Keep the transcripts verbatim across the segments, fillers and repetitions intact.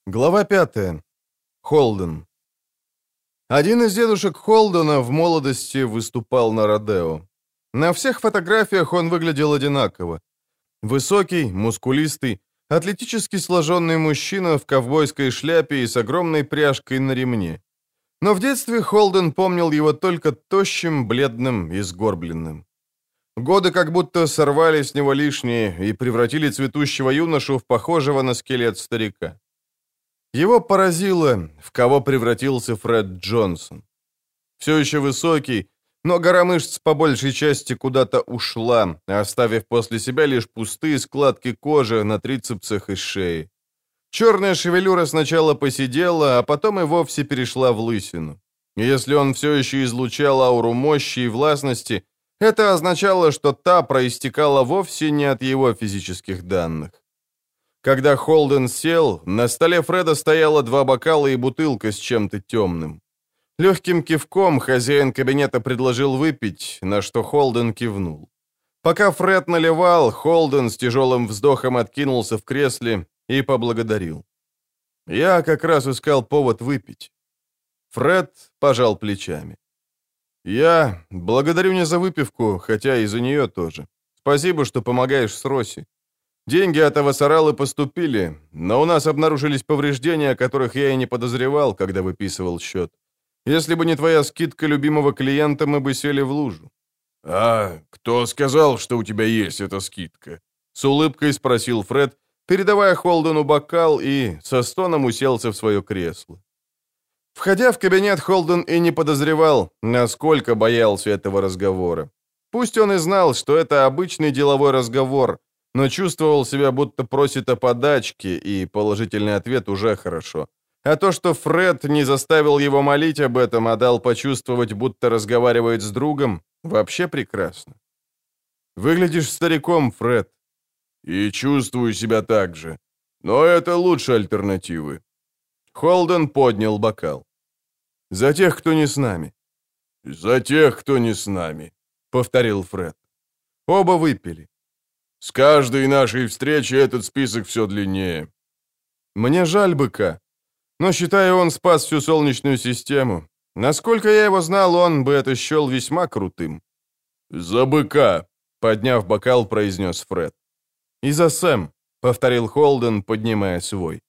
Глава пятая. Холден. Один из дедушек Холдена в молодости выступал на родео. На всех фотографиях он выглядел одинаково. Высокий, мускулистый, атлетически сложенный мужчина в ковбойской шляпе и с огромной пряжкой на ремне. Но в детстве Холден помнил его только тощим, бледным и сгорбленным. Годы как будто сорвали с него лишнее и превратили цветущего юношу в похожего на скелет старика. Его поразило, в кого превратился Фред Джонсон. Все еще высокий, но гора мышц по большей части куда-то ушла, оставив после себя лишь пустые складки кожи на трицепсах и шее. Черная шевелюра сначала поседела, а потом и вовсе перешла в лысину. Если он все еще излучал ауру мощи и властности, это означало, что та проистекала вовсе не от его физических данных. Когда Холден сел, на столе Фреда стояло два бокала и бутылка с чем-то темным. Легким кивком хозяин кабинета предложил выпить, на что Холден кивнул. Пока Фред наливал, Холден с тяжелым вздохом откинулся в кресле и поблагодарил. «Я как раз искал повод выпить». Фред пожал плечами. «Я благодарю не за выпивку, хотя и за нее тоже. Спасибо, что помогаешь с Росси. Деньги от Авасаралы поступили, но у нас обнаружились повреждения, о которых я и не подозревал, когда выписывал счет. Если бы не твоя скидка любимого клиента, мы бы сели в лужу». «А кто сказал, что у тебя есть эта скидка?» С улыбкой спросил Фред, передавая Холдену бокал, и со стоном уселся в свое кресло. Входя в кабинет, Холден и не подозревал, насколько боялся этого разговора. Пусть он и знал, что это обычный деловой разговор, но чувствовал себя, будто просит о подачке, и положительный ответ уже хорошо. А то, что Фред не заставил его молить об этом, а дал почувствовать, будто разговаривает с другом, вообще прекрасно. «Выглядишь стариком, Фред». «И чувствую себя так же. Но это лучше альтернативы». Холден поднял бокал. «За тех, кто не с нами». «За тех, кто не с нами», — повторил Фред. Оба выпили. «С каждой нашей встречи этот список все длиннее». «Мне жаль быка, но, считаю, он спас всю Солнечную систему. Насколько я его знал, он бы это счел весьма крутым». «За быка», — подняв бокал, произнес Фред. «И за Сэм», — повторил Холден, поднимая свой.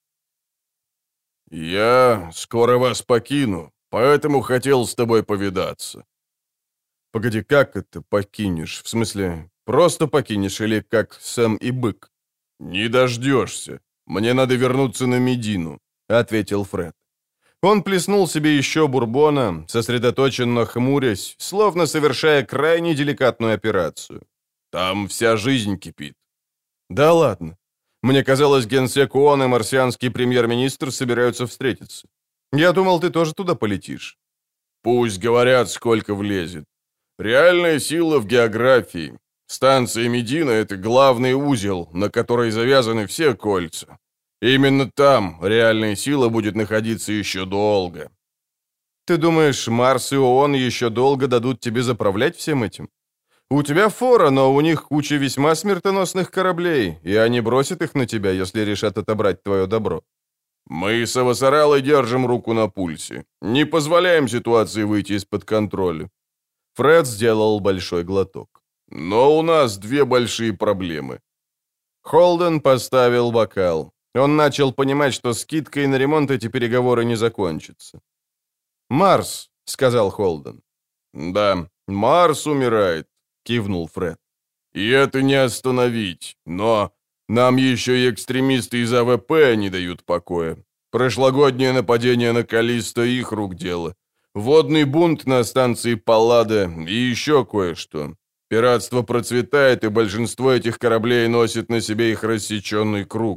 «Я скоро вас покину, поэтому хотел с тобой повидаться». «Погоди, как это покинешь? В смысле, просто покинешь или как Сэм и бык?» «Не дождешься. Мне надо вернуться на Медину», — ответил Фред. Он плеснул себе еще бурбона, сосредоточенно хмурясь, словно совершая крайне деликатную операцию. «Там вся жизнь кипит». «Да ладно. Мне казалось, генсек ООН и марсианский премьер-министр собираются встретиться. Я думал, ты тоже туда полетишь». «Пусть говорят, сколько влезет. Реальная сила в географии. Станция Медина — это главный узел, на который завязаны все кольца. Именно там реальная сила будет находиться еще долго». «Ты думаешь, Марс и ООН еще долго дадут тебе заправлять всем этим? У тебя фора, но у них куча весьма смертоносных кораблей, и они бросят их на тебя, если решат отобрать твое добро». «Мы с Авасаралой держим руку на пульсе. Не позволяем ситуации выйти из-под контроля». Фред сделал большой глоток. «Но у нас две большие проблемы». Холден поставил бокал. Он начал понимать, что скидкой на ремонт эти переговоры не закончатся. «Марс», — сказал Холден. «Да, Марс умирает», — кивнул Фред. «И это не остановить, но нам еще и экстремисты из А В П не дают покоя. Прошлогоднее нападение на Каллисто — их рук дело. Водный бунт на станции Паллада и еще кое-что. Пиратство процветает, и большинство этих кораблей носит на себе их рассеченный круг».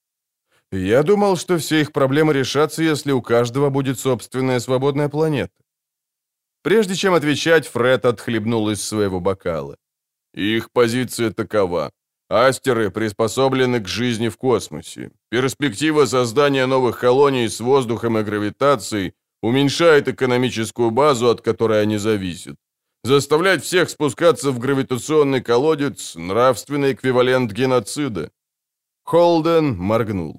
«Я думал, что все их проблемы решатся, если у каждого будет собственная свободная планета». Прежде чем отвечать, Фред отхлебнул из своего бокала. «Их позиция такова. Астеры приспособлены к жизни в космосе. Перспектива создания новых колоний с воздухом и гравитацией уменьшает экономическую базу, от которой они зависят. Заставлять всех спускаться в гравитационный колодец – нравственный эквивалент геноцида». Холден моргнул.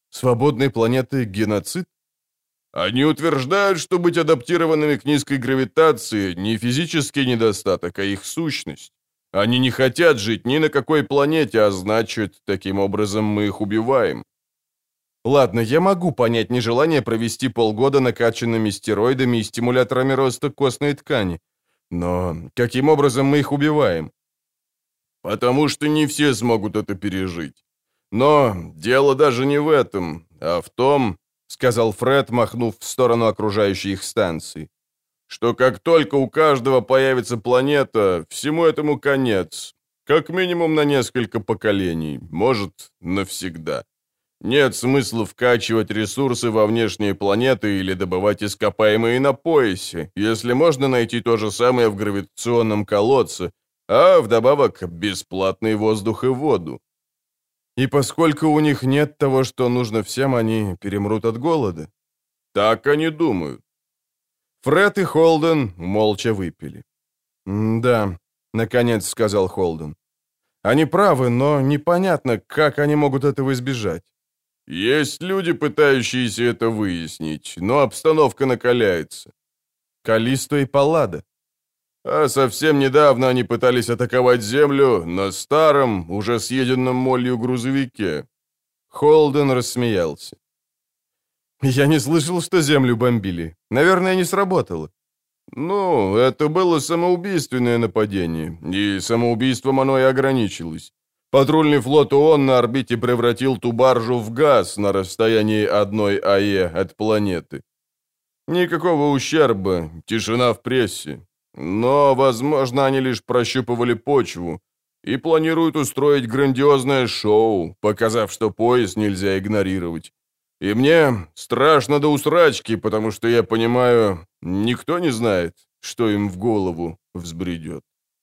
Свободной планеты геноцид? Они утверждают, что быть адаптированными к низкой гравитации не физический недостаток, а их сущность. Они не хотят жить ни на какой планете, а значит, таким образом мы их убиваем. Ладно, я могу понять нежелание провести полгода накачанными стероидами и стимуляторами роста костной ткани. Но каким образом мы их убиваем? Потому что не все смогут это пережить. Но дело даже не в этом, а в том, сказал Фред, махнув в сторону окружающей их станции, что как только у каждого появится планета, всему этому конец. Как минимум на несколько поколений, может, навсегда. Нет смысла вкачивать ресурсы во внешние планеты или добывать ископаемые на поясе, если можно найти то же самое в гравитационном колодце, а вдобавок бесплатный воздух и воду. И поскольку у них нет того, что нужно всем, они перемрут от голода. Так они думают. Фред и Холден молча выпили. «Да», — наконец сказал Холден. «Они правы, но непонятно, как они могут этого избежать». «Есть люди, пытающиеся это выяснить, но обстановка накаляется». «Каллисто и Паллада». «А совсем недавно они пытались атаковать Землю на старом, уже съеденном молью грузовике». Холден рассмеялся. «Я не слышал, что Землю бомбили. Наверное, не сработало». «Ну, это было самоубийственное нападение, и самоубийством оно и ограничилось. Патрульный флот ООН на орбите превратил ту баржу в газ на расстоянии одной АЭ от планеты. Никакого ущерба, тишина в прессе. Но, возможно, они лишь прощупывали почву и планируют устроить грандиозное шоу, показав, что пояс нельзя игнорировать. И мне страшно до усрачки, потому что я понимаю, никто не знает, что им в голову взбредет».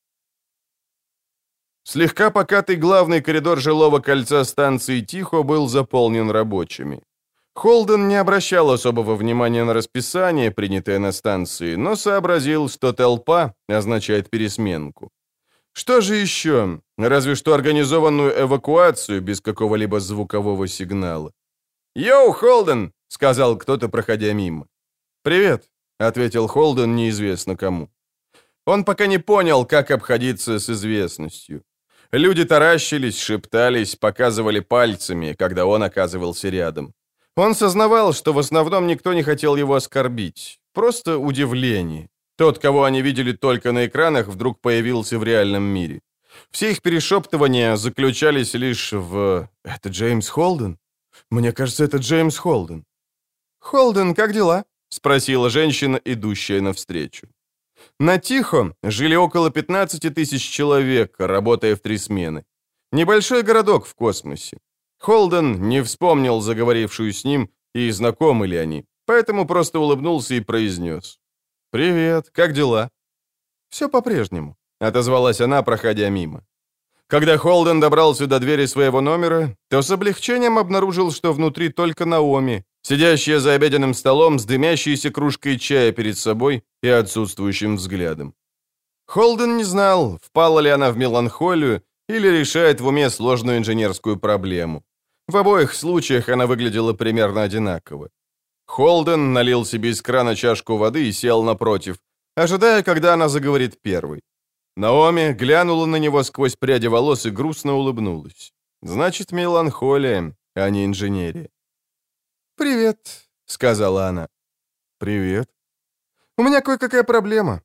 Слегка покатый главный коридор жилого кольца станции Тихо был заполнен рабочими. Холден не обращал особого внимания на расписание, принятое на станции, но сообразил, что толпа означает пересменку. Что же еще? Разве что организованную эвакуацию без какого-либо звукового сигнала. «Йоу, Холден!» — сказал кто-то, проходя мимо. «Привет», — ответил Холден неизвестно кому. Он пока не понял, как обходиться с известностью. Люди таращились, шептались, показывали пальцами, когда он оказывался рядом. Он сознавал, что в основном никто не хотел его оскорбить. Просто удивление. Тот, кого они видели только на экранах, вдруг появился в реальном мире. Все их перешептывания заключались лишь в «Это Джеймс Холден? Мне кажется, это Джеймс Холден». «Холден, как дела?» — спросила женщина, идущая навстречу. На Тихо жили около пятнадцати тысяч человек, работая в три смены. Небольшой городок в космосе. Холден не вспомнил заговорившую с ним и знакомы ли они, поэтому просто улыбнулся и произнес. «Привет, как дела?» «Все по-прежнему», — отозвалась она, проходя мимо. Когда Холден добрался до двери своего номера, то с облегчением обнаружил, что внутри только Наоми, сидящая за обеденным столом с дымящейся кружкой чая перед собой и отсутствующим взглядом. Холден не знал, впала ли она в меланхолию или решает в уме сложную инженерскую проблему. В обоих случаях она выглядела примерно одинаково. Холден налил себе из крана чашку воды и сел напротив, ожидая, когда она заговорит первой. Наоми глянула на него сквозь пряди волос и грустно улыбнулась. Значит, меланхолия, а не инженерия. «Привет», — сказала она. «Привет. У меня кое-какая проблема».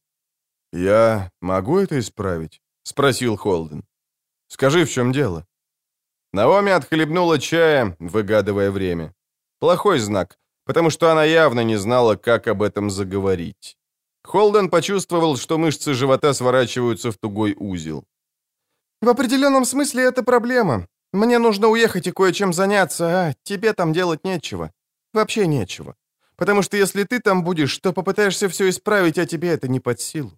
«Я могу это исправить?» — спросил Холден. «Скажи, в чем дело?» Наоми отхлебнула чая, выгадывая время. Плохой знак, потому что она явно не знала, как об этом заговорить. Холден почувствовал, что мышцы живота сворачиваются в тугой узел. «В определенном смысле это проблема. Мне нужно уехать и кое-чем заняться, а тебе там делать нечего. Вообще нечего. Потому что если ты там будешь, то попытаешься все исправить, а тебе это не под силу».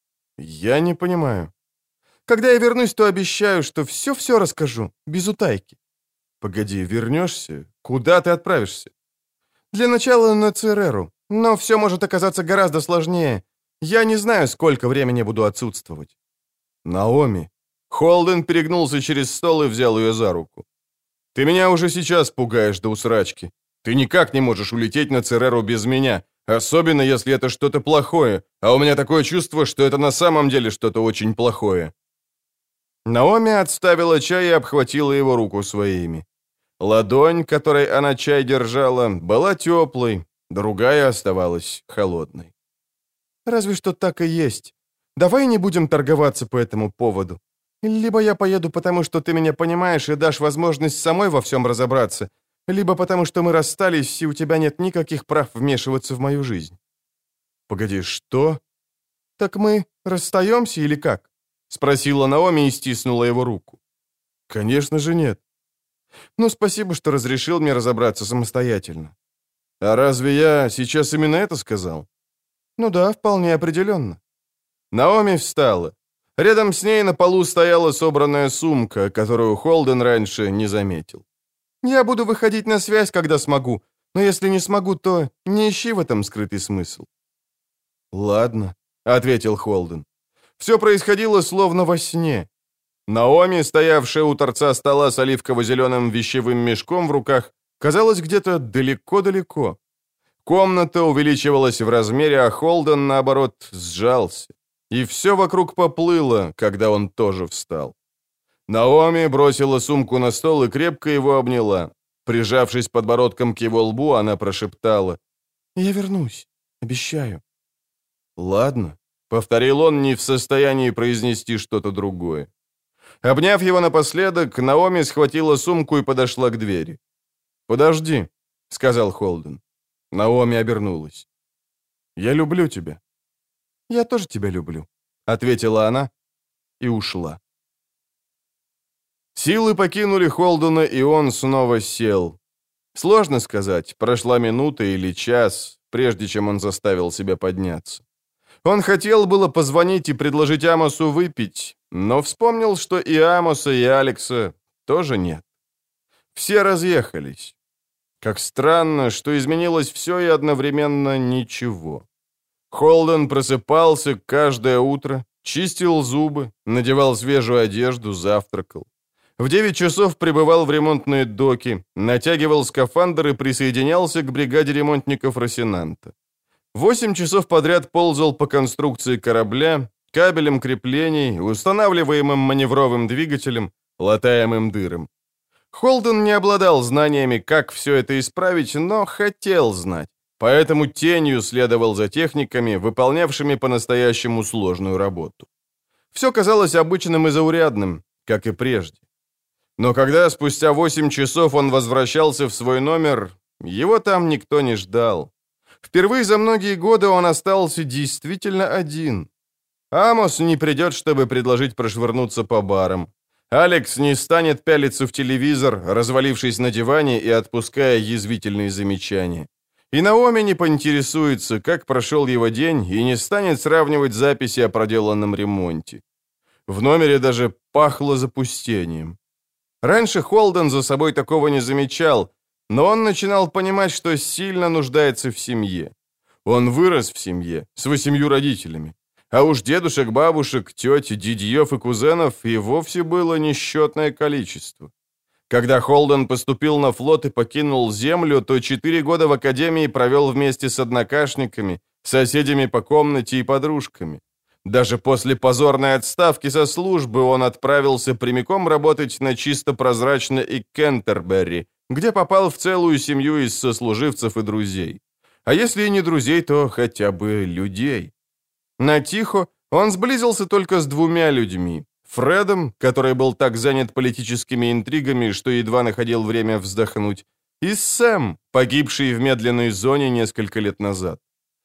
«Я не понимаю». «Когда я вернусь, то обещаю, что все-все расскажу, без утайки». «Погоди, вернешься? Куда ты отправишься?» «Для начала на Цереру. Но все может оказаться гораздо сложнее. Я не знаю, сколько времени буду отсутствовать». «Наоми». Холден перегнулся через стол и взял ее за руку. Ты меня уже сейчас пугаешь до усрачки. Ты никак не можешь улететь на Цереру без меня, особенно если это что-то плохое, а у меня такое чувство, что это на самом деле что-то очень плохое». Наоми отставила чай и обхватила его руку своими. Ладонь, которой она чай держала, была теплой, другая оставалась холодной. «Разве что так и есть. Давай не будем торговаться по этому поводу. Либо я поеду, потому что ты меня понимаешь и дашь возможность самой во всем разобраться, либо потому что мы расстались, и у тебя нет никаких прав вмешиваться в мою жизнь». «Погоди, что?» «Так мы расстаемся или как?» — спросила Наоми и стиснула его руку. «Конечно же нет». «Ну, спасибо, что разрешил мне разобраться самостоятельно». «А разве я сейчас именно это сказал?» «Ну да, вполне определенно». Наоми встала. Рядом с ней на полу стояла собранная сумка, которую Холден раньше не заметил. «Я буду выходить на связь, когда смогу, но если не смогу, то не ищи в этом скрытый смысл». «Ладно», — ответил Холден. Все происходило словно во сне. Наоми, стоявшая у торца стола с оливково-зеленым вещевым мешком в руках, казалась где-то далеко-далеко. Комната увеличивалась в размере, а Холден, наоборот, сжался. И все вокруг поплыло, когда он тоже встал. Наоми бросила сумку на стол и крепко его обняла. Прижавшись подбородком к его лбу, она прошептала: «Я вернусь, обещаю». «Ладно», — повторил он, не в состоянии произнести что-то другое. Обняв его напоследок, Наоми схватила сумку и подошла к двери. «Подожди», — сказал Холден. Наоми обернулась. «Я люблю тебя». «Я тоже тебя люблю», — ответила она и ушла. Силы покинули Холдена, и он снова сел. Сложно сказать, прошла минута или час, прежде чем он заставил себя подняться. Он хотел было позвонить и предложить Амосу выпить, но вспомнил, что и Амоса, и Алекса тоже нет. Все разъехались. Как странно, что изменилось все и одновременно ничего. Холден просыпался каждое утро, чистил зубы, надевал свежую одежду, завтракал. В девять часов прибывал в ремонтные доки, натягивал скафандр и присоединялся к бригаде ремонтников Росинанта. Восемь часов подряд ползал по конструкции корабля, кабелем креплений, устанавливаемым маневровым двигателем, латаемым дырам. Холден не обладал знаниями, как все это исправить, но хотел знать, поэтому тенью следовал за техниками, выполнявшими по-настоящему сложную работу. Все казалось обычным и заурядным, как и прежде. Но когда спустя восемь часов он возвращался в свой номер, его там никто не ждал. Впервые за многие годы он остался действительно один. Амос не придет, чтобы предложить прошвырнуться по барам. Алекс не станет пялиться в телевизор, развалившись на диване и отпуская язвительные замечания. И Наоми не поинтересуется, как прошел его день, и не станет сравнивать записи о проделанном ремонте. В номере даже пахло запустением. Раньше Холден за собой такого не замечал, но он начинал понимать, что сильно нуждается в семье. Он вырос в семье, с восемью родителями. А уж дедушек, бабушек, теть, дядьев и кузенов и вовсе было несчетное количество. Когда Холден поступил на флот и покинул землю, то четыре года в академии провел вместе с однокашниками, соседями по комнате и подружками. Даже после позорной отставки со службы он отправился прямиком работать на чисто прозрачно и Кентерберри, где попал в целую семью из сослуживцев и друзей. А если и не друзей, то хотя бы людей. На Тихо он сблизился только с двумя людьми. Фредом, который был так занят политическими интригами, что едва находил время вздохнуть, и Сэм, погибший в медленной зоне несколько лет назад.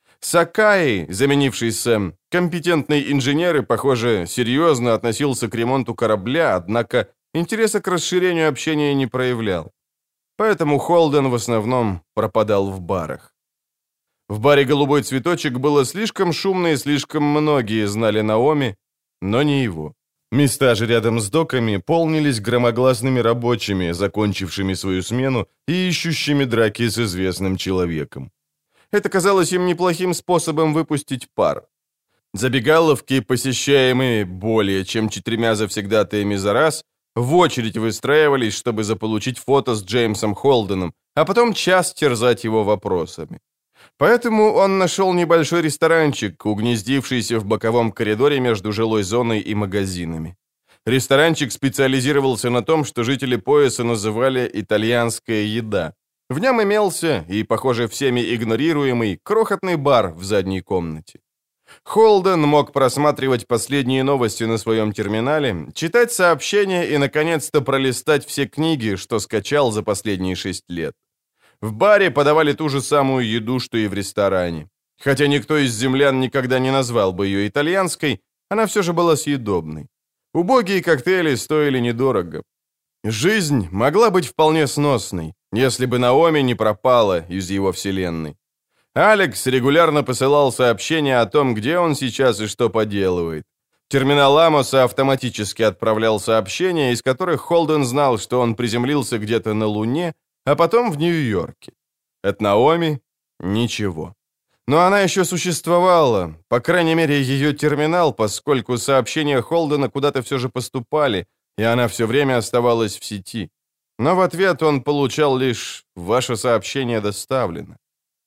Сакаи, заменивший Сэм, компетентный инженер и, похоже, серьезно относился к ремонту корабля, однако интереса к расширению общения не проявлял. Поэтому Холден в основном пропадал в барах. В баре «Голубой цветочек» было слишком шумно, и слишком многие знали Наоми, но не его. Места же рядом с доками полнились громогласными рабочими, закончившими свою смену и ищущими драки с известным человеком. Это казалось им неплохим способом выпустить пар. Забегаловки, посещаемые более чем четырьмя завсегдатаями за раз, в очередь выстраивались, чтобы заполучить фото с Джеймсом Холденом, а потом час терзать его вопросами. Поэтому он нашел небольшой ресторанчик, угнездившийся в боковом коридоре между жилой зоной и магазинами. Ресторанчик специализировался на том, что жители пояса называли «итальянская еда». В нем имелся, и, похоже, всеми игнорируемый, крохотный бар в задней комнате. Холден мог просматривать последние новости на своем терминале, читать сообщения и, наконец-то, пролистать все книги, что скачал за последние шесть лет. В баре подавали ту же самую еду, что и в ресторане. Хотя никто из землян никогда не назвал бы ее итальянской, она все же была съедобной. Убогие коктейли стоили недорого. Жизнь могла быть вполне сносной, если бы Наоми не пропала из его вселенной. Алекс регулярно посылал сообщения о том, где он сейчас и что поделывает. Терминал Амоса автоматически отправлял сообщения, из которых Холден знал, что он приземлился где-то на Луне, а потом в Нью-Йорке. От Наоми — ничего. Но она еще существовала, по крайней мере, ее терминал, поскольку сообщения Холдена куда-то все же поступали, и она все время оставалась в сети. Но в ответ он получал лишь «Ваше сообщение доставлено».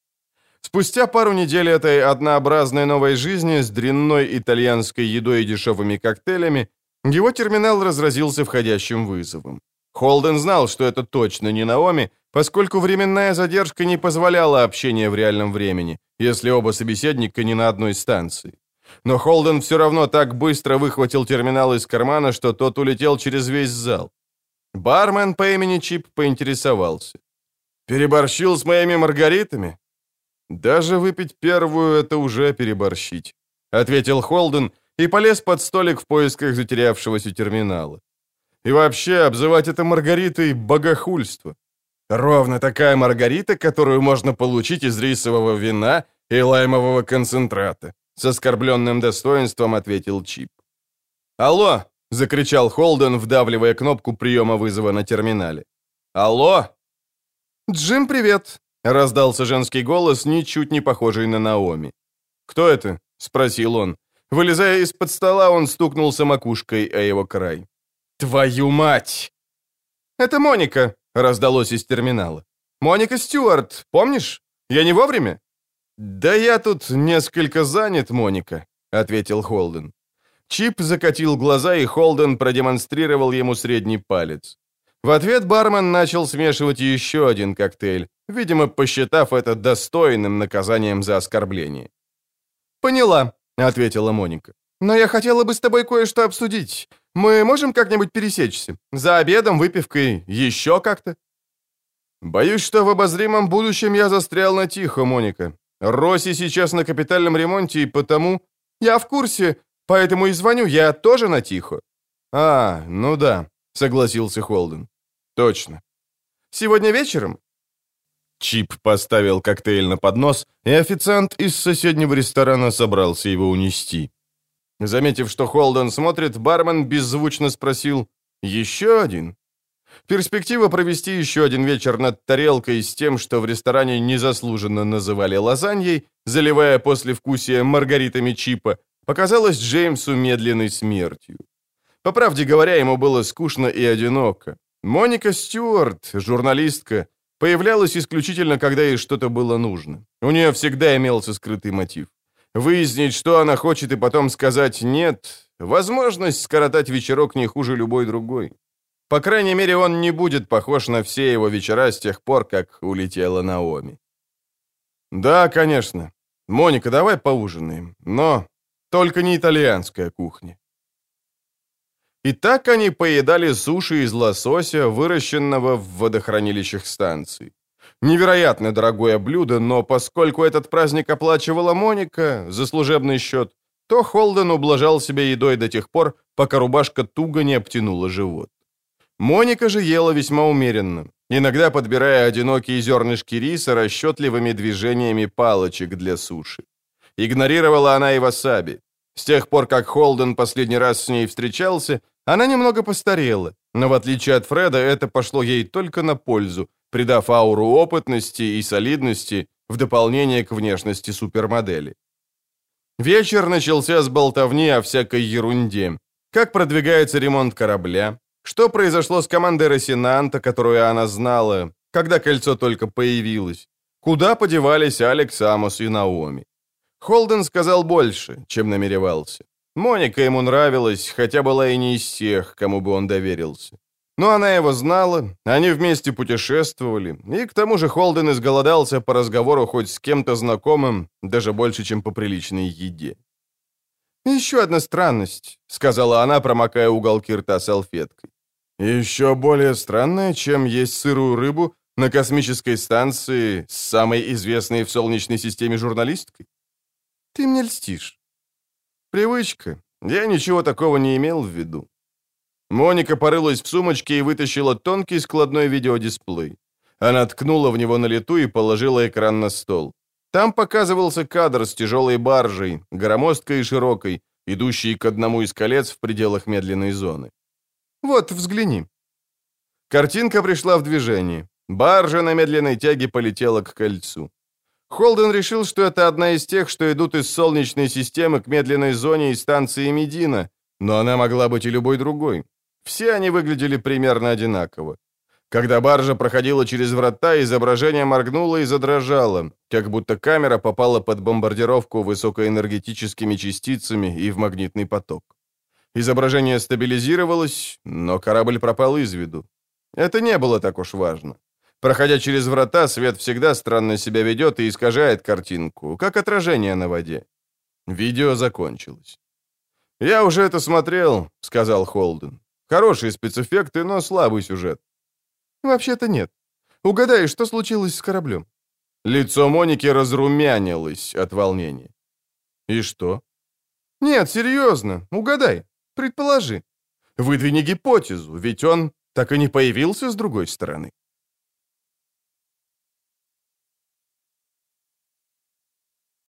Спустя пару недель этой однообразной новой жизни с дрянной итальянской едой и дешевыми коктейлями его терминал разразился входящим вызовом. Холден знал, что это точно не Наоми, поскольку временная задержка не позволяла общения в реальном времени, если оба собеседника не на одной станции. Но Холден все равно так быстро выхватил терминал из кармана, что тот улетел через весь зал. Бармен по имени Чип поинтересовался. «Переборщил с моими маргаритами?» «Даже выпить первую — это уже переборщить», — ответил Холден и полез под столик в поисках затерявшегося терминала. «И вообще, обзывать это маргаритой — богохульство. Ровно такая маргарита, которую можно получить из рисового вина и лаймового концентрата», — с оскорбленным достоинством ответил Чип. «Алло!» — закричал Холден, вдавливая кнопку приема вызова на терминале. «Алло!» «Джим, привет!» — раздался женский голос, ничуть не похожий на Наоми. «Кто это?» — спросил он. Вылезая из-под стола, он стукнулся макушкой о его край. «Твою мать!» «Это Моника!» — раздалось из терминала. «Моника Стюарт, помнишь? Я не вовремя?» «Да я тут несколько занят, Моника», — ответил Холден. Чип закатил глаза, и Холден продемонстрировал ему средний палец. В ответ бармен начал смешивать еще один коктейль, видимо, посчитав это достойным наказанием за оскорбление. «Поняла», — ответила Моника. «Но я хотела бы с тобой кое-что обсудить. Мы можем как-нибудь пересечься? За обедом, выпивкой, еще как-то?» «Боюсь, что в обозримом будущем я застрял на тихо, Моника. Росси сейчас на капитальном ремонте, и потому...» «Я в курсе, поэтому и звоню, я тоже на тихо». «А, ну да», — согласился Холден. «Точно. Сегодня вечером?» Чип поставил коктейль на поднос, и официант из соседнего ресторана собрался его унести. Заметив, что Холден смотрит, бармен беззвучно спросил «Еще один?». Перспектива провести еще один вечер над тарелкой с тем, что в ресторане незаслуженно называли лазаньей, заливая послевкусие маргаритами Чипа, показалась Джеймсу медленной смертью. По правде говоря, ему было скучно и одиноко. Моника Стюарт, журналистка, появлялась исключительно, когда ей что-то было нужно. У нее всегда имелся скрытый мотив. Выяснить, что она хочет, и потом сказать «нет» — возможность скоротать вечерок не хуже любой другой. По крайней мере, он не будет похож на все его вечера с тех пор, как улетела Наоми. «Да, конечно. Моника, давай поужинаем. Но только не итальянская кухня». И так они поедали суши из лосося, выращенного в водохранилищах станций. Невероятно дорогое блюдо, но поскольку этот праздник оплачивала Моника за служебный счет, то Холден ублажал себя едой до тех пор, пока рубашка туго не обтянула живот. Моника же ела весьма умеренно, иногда подбирая одинокие зернышки риса расчетливыми движениями палочек для суши. Игнорировала она и васаби. С тех пор, как Холден последний раз с ней встречался, она немного постарела, но в отличие от Фреда, это пошло ей только на пользу, придав ауру опытности и солидности в дополнение к внешности супермодели. Вечер начался с болтовни о всякой ерунде. Как продвигается ремонт корабля, Что произошло с командой Росинанта, которую она знала, когда кольцо только появилось? Куда подевались Алекс, Амос и Наоми? Холден сказал больше, чем намеревался. Моника ему нравилась, хотя была и не из тех, кому бы он доверился. Но она его знала, они вместе путешествовали, и к тому же Холден изголодался по разговору хоть с кем-то знакомым, даже больше, чем по приличной еде. «Еще одна странность», — сказала она, промокая уголки рта салфеткой. «Еще более странная, чем есть сырую рыбу на космической станции с самой известной в Солнечной системе журналисткой? Ты мне льстишь». «Привычка. Я ничего такого не имел в виду». Моника порылась в сумочке и вытащила тонкий складной видеодисплей. Она ткнула в него на лету и положила экран на стол. Там показывался кадр с тяжелой баржей, громоздкой и широкой, идущей к одному из колец в пределах медленной зоны. «Вот, взгляни». Картинка пришла в движение. Баржа на медленной тяге полетела к кольцу. Холден решил, что это одна из тех, что идут из Солнечной системы к медленной зоне и станции Медина, но она могла быть и любой другой. Все они выглядели примерно одинаково. Когда баржа проходила через врата, изображение моргнуло и задрожало, как будто камера попала под бомбардировку высокоэнергетическими частицами и в магнитный поток. Изображение стабилизировалось, но корабль пропал из виду. Это не было так уж важно. Проходя через врата, свет всегда странно себя ведет и искажает картинку, как отражение на воде. Видео закончилось. «Я уже это смотрел», — сказал Холден. «Хорошие спецэффекты, но слабый сюжет». «Вообще-то нет. Угадай, что случилось с кораблем?» Лицо Моники разрумянилось от волнения. «И что?» «Нет, серьезно. Угадай. Предположи. Выдвини гипотезу, ведь он так и не появился с другой стороны».